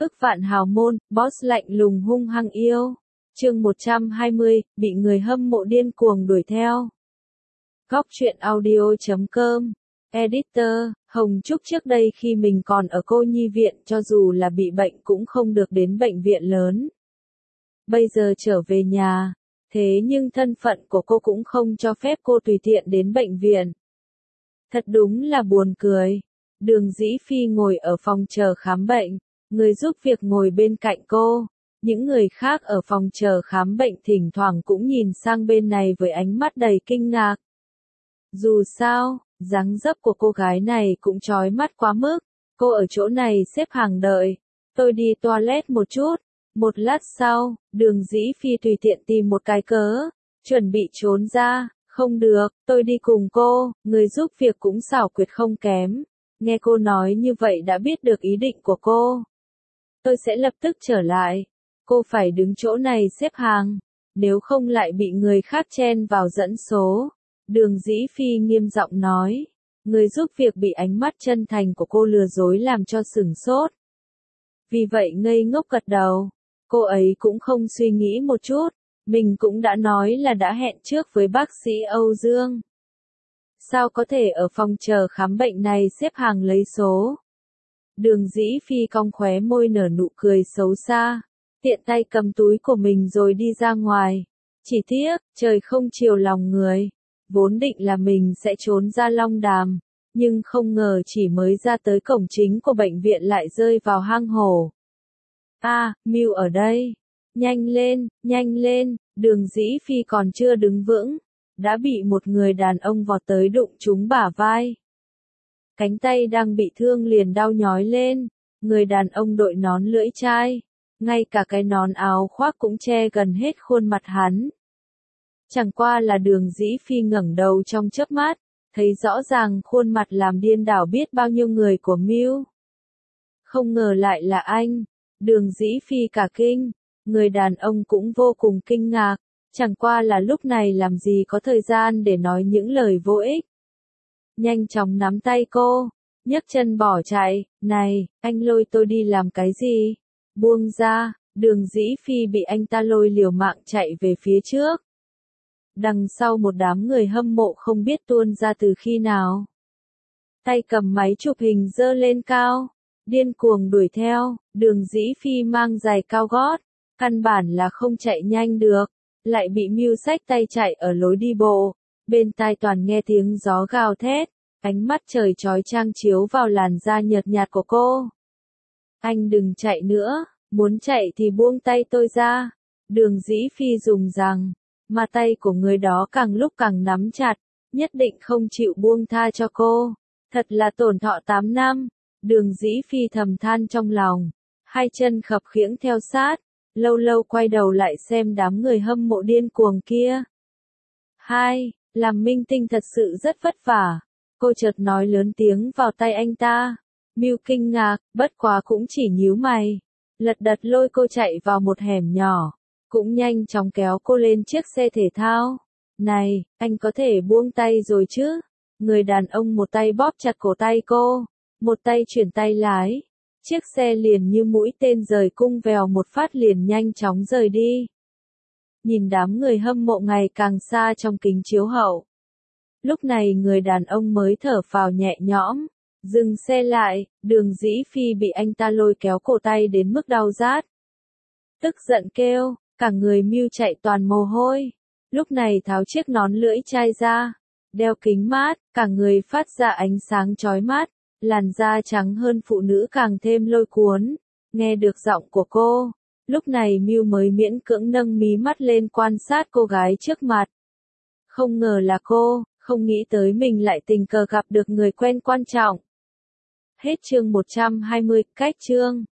Ức vạn hào môn, boss lạnh lùng hung hăng yêu. Chương 120, bị người hâm mộ điên cuồng đuổi theo. Góc truyện audio.com. Editor, Hồng Trúc trước đây khi mình còn ở cô nhi viện cho dù là bị bệnh cũng không được đến bệnh viện lớn. Bây giờ trở về nhà, thế nhưng thân phận của cô cũng không cho phép cô tùy tiện đến bệnh viện. Thật đúng là buồn cười. Đường Dĩ Phi ngồi ở phòng chờ khám bệnh, người giúp việc ngồi bên cạnh cô. Những người khác ở phòng chờ khám bệnh thỉnh thoảng cũng nhìn sang bên này với ánh mắt đầy kinh ngạc. Dù sao, dáng dấp của cô gái này cũng chói mắt quá mức. Cô ở chỗ này xếp hàng đợi. Tôi đi toilet một chút. Một lát sau, Đường Dĩ Phi tùy tiện tìm một cái cớ, chuẩn bị trốn ra. Không được, tôi đi cùng cô. Người giúp việc cũng xảo quyệt không kém. Nghe cô nói như vậy đã biết được ý định của cô. Tôi sẽ lập tức trở lại. Cô phải đứng chỗ này xếp hàng, nếu không lại bị người khác chen vào dẫn số. Đường Dĩ Phi nghiêm giọng nói. Người giúp việc bị ánh mắt chân thành của cô lừa dối làm cho sửng sốt. Vì vậy ngây ngốc gật đầu. Cô ấy cũng không suy nghĩ một chút. Mình cũng đã nói là đã hẹn trước với bác sĩ Âu Dương. Sao có thể ở phòng chờ khám bệnh này xếp hàng lấy số? Đường Dĩ Phi cong khóe môi nở nụ cười xấu xa. Tiện tay cầm túi của mình rồi đi ra ngoài. Chỉ tiếc, trời không chiều lòng người. Vốn định là mình sẽ trốn ra Long Đàm. Nhưng không ngờ chỉ mới ra tới cổng chính của bệnh viện lại rơi vào hang hổ. Mưu ở đây. Nhanh lên, Đường Dĩ Phi còn chưa đứng vững. Đã bị một người đàn ông vọt tới đụng trúng bả vai. Cánh tay đang bị thương liền đau nhói lên. Người đàn ông đội nón lưỡi chai. Ngay cả cái nón áo khoác cũng che gần hết khuôn mặt hắn. Chẳng qua là Đường Dĩ Phi ngẩng đầu trong chớp mắt, thấy rõ ràng khuôn mặt làm điên đảo biết bao nhiêu người của Mưu. Không ngờ lại là anh. Đường Dĩ Phi cả kinh, người đàn ông cũng vô cùng kinh ngạc, chẳng qua là lúc này làm gì có thời gian để nói những lời vô ích. Nhanh chóng nắm tay cô, nhấc chân bỏ chạy. Này, anh lôi tôi đi làm cái gì? Buông ra. Đường Dĩ Phi bị anh ta lôi liều mạng chạy về phía trước. Đằng sau một đám người hâm mộ không biết tuôn ra từ khi nào. Tay cầm máy chụp hình giơ lên cao, điên cuồng đuổi theo. Đường Dĩ Phi mang giày cao gót, căn bản là không chạy nhanh được, lại bị Mưu xách tay chạy ở lối đi bộ. Bên tai toàn nghe tiếng gió gào thét, ánh mắt trời chói chang chiếu vào làn da nhợt nhạt của cô. Anh đừng chạy nữa, muốn chạy thì buông tay tôi ra. Đường Dĩ Phi dùng rằng, mà tay của người đó càng lúc càng nắm chặt, nhất định không chịu buông tha cho cô. Thật là tổn thọ 8 năm. Đường Dĩ Phi thầm than trong lòng, hai chân khập khiễng theo sát, lâu lâu quay đầu lại xem đám người hâm mộ điên cuồng kia. Làm minh tinh thật sự rất vất vả. Cô chợt nói lớn tiếng vào tay anh ta. Mưu kinh ngạc, bất quá cũng chỉ nhíu mày. Lật đật lôi cô chạy vào một hẻm nhỏ, cũng nhanh chóng kéo cô lên chiếc xe thể thao. Này, anh có thể buông tay rồi chứ? Người đàn ông một tay bóp chặt cổ tay cô, một tay chuyển tay lái. Chiếc xe liền như mũi tên rời cung vèo một phát liền nhanh chóng rời đi. Nhìn đám người hâm mộ ngày càng xa trong kính chiếu hậu. Lúc này người đàn ông mới thở phào nhẹ nhõm. Dừng xe lại, Đường Dĩ Phi bị anh ta lôi kéo cổ tay đến mức đau rát. Tức giận kêu, cả người Mưu chạy toàn mồ hôi. Lúc này tháo chiếc nón lưỡi chai ra, đeo kính mát, cả người phát ra ánh sáng chói mắt, làn da trắng hơn phụ nữ càng thêm lôi cuốn. Nghe được giọng của cô, lúc này Mưu mới miễn cưỡng nâng mí mắt lên quan sát cô gái trước mặt. Không ngờ là cô, không nghĩ tới mình lại tình cờ gặp được người quen quan trọng. Hết chương 120, cách chương.